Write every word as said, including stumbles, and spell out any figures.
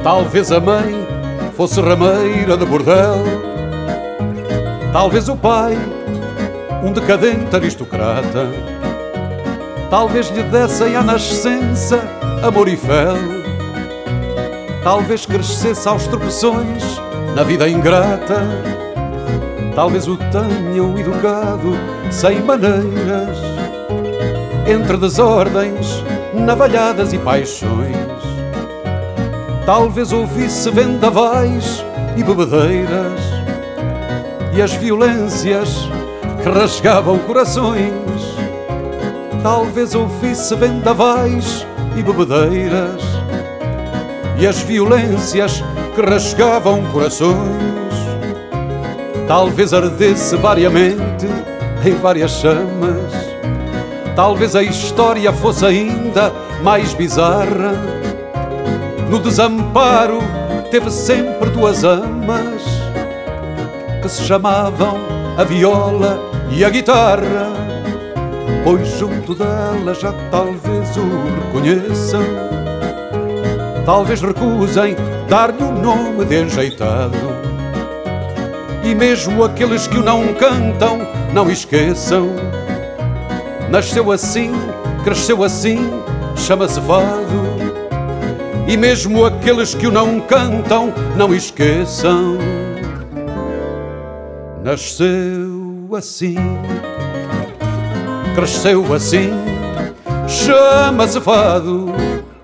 Talvez a mãe fosse rameira de bordel, talvez o pai um decadente aristocrata, talvez lhe dessem à nascença amor e fel, talvez crescesse aos tropeções na vida ingrata, talvez o tenham educado sem maneiras, entre desordens, navalhadas e paixões. Talvez ouvisse vendavais e bebedeiras e as violências que rasgavam corações. Talvez ouvisse vendavais e bebedeiras e as violências que rasgavam corações. Talvez ardesse variamente em várias chamas, talvez a história fosse ainda mais bizarra. No desamparo teve sempre duas amas que se chamavam a viola e a guitarra, pois junto dela já talvez o reconheçam, talvez recusem dar-lhe o nome de enjeitado, e mesmo aqueles que o não cantam não esqueçam. Nasceu assim, cresceu assim, chama-se fado, e mesmo aqueles que o não cantam não esqueçam. Nasceu assim, cresceu assim, chama-se fado,